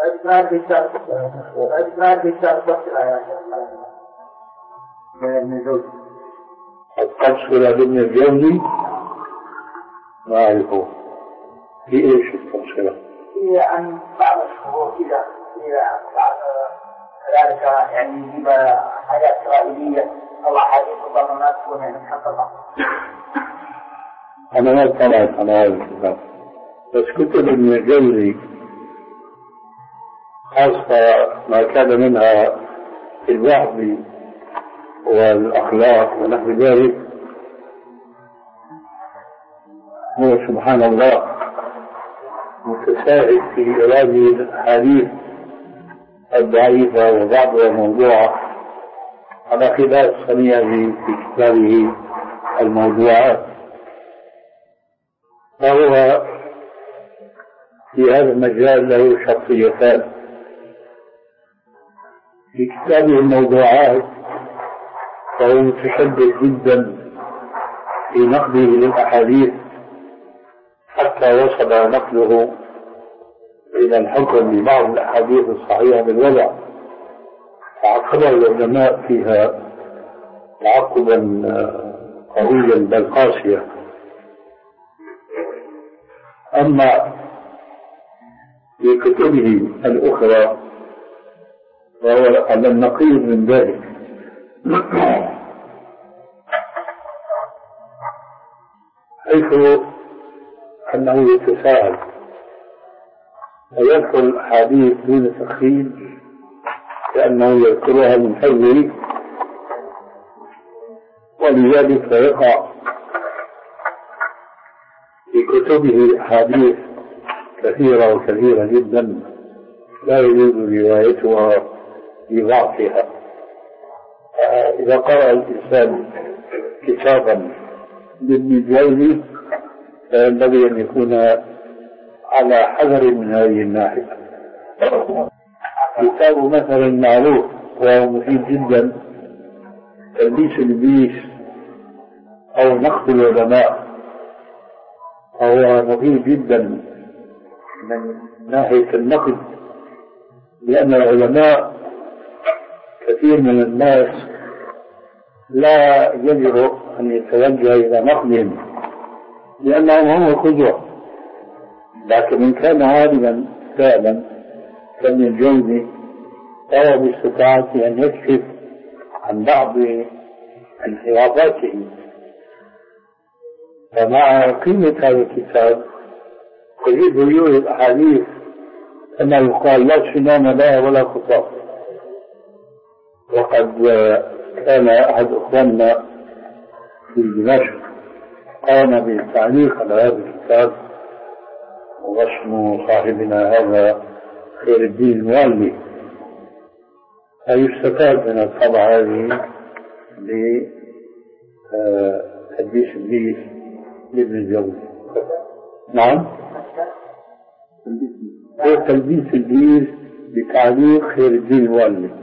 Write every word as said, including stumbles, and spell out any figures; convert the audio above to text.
ما في شرط ما في شرط من النزول القص إلى ابن الجوزي ما أعرفه في إيش القص؟ هي عن بعض الشهور كذا إلى بعض ذلك يعني يجيب حاجات إسرائيلية أو أحاديث ربما ما تكون يعني محققة. أنا ما اطلعت على هذا الكتاب بس كتب ابن الجوزي خاصة ما كان منها في الوعظ والأخلاق ونحو ذلك هو سبحان الله متساهل في هذه الأحاديث الضعيفة وبعضها موضوعة على خلاف صنيعه في كتابه الموضوعات. فهو في هذا المجال له شخصيتان. في كتابه الموضوعات فهو متشدد جدا في نقده للأحاديث حتى وصل نقله إلى الحكم ببعض الأحاديث الصحيحة بالوضع، فعقب العلماء فيها تعقبا قويا بل قاسيا. أما في كتبه الأخرى فهو على النقيض من ذلك، حيث أنه يتساءل ويذكر الأحاديث دون تخريج كأنه يذكرها من حظه، ولذلك فيقع في كتبه أحاديث كثيرة وكثيرة جدا لا يجوز روايتها لضعفها. إذا قرأ الإنسان كتابا لابن الجوزي فينبغي أن يكون على حذر من هذه الناحية. كتابه مثلا معروف وهو مفيد جدا تلبيس الإبليس أو نقد العلماء، فهو مفيد جدا من ناحية النقد، لأن العلماء كثير من الناس لا يجرؤ أن يتوجه إلى نقدهم لأنهم هم القدوة، لكن إن كان عالما فعلا كابن الجوزي فهو باستطاعته أن يكشف عن بعض انحرافاته. فمع قيمة هذا الكتاب تجد يورد أحاديث كما يقال لا سنان لا ولا خطاب. وقد كان أحد أخواننا في دمشق قام بالتعليق على هذا الكتاب واسم صاحبنا هذا خير الدين المؤلف، فيستفاد من الطبعة هذه لتلبيس البيس لابن الجوزي. نعم، هو تلبيس البيس بتعليق خير الدين المؤلف.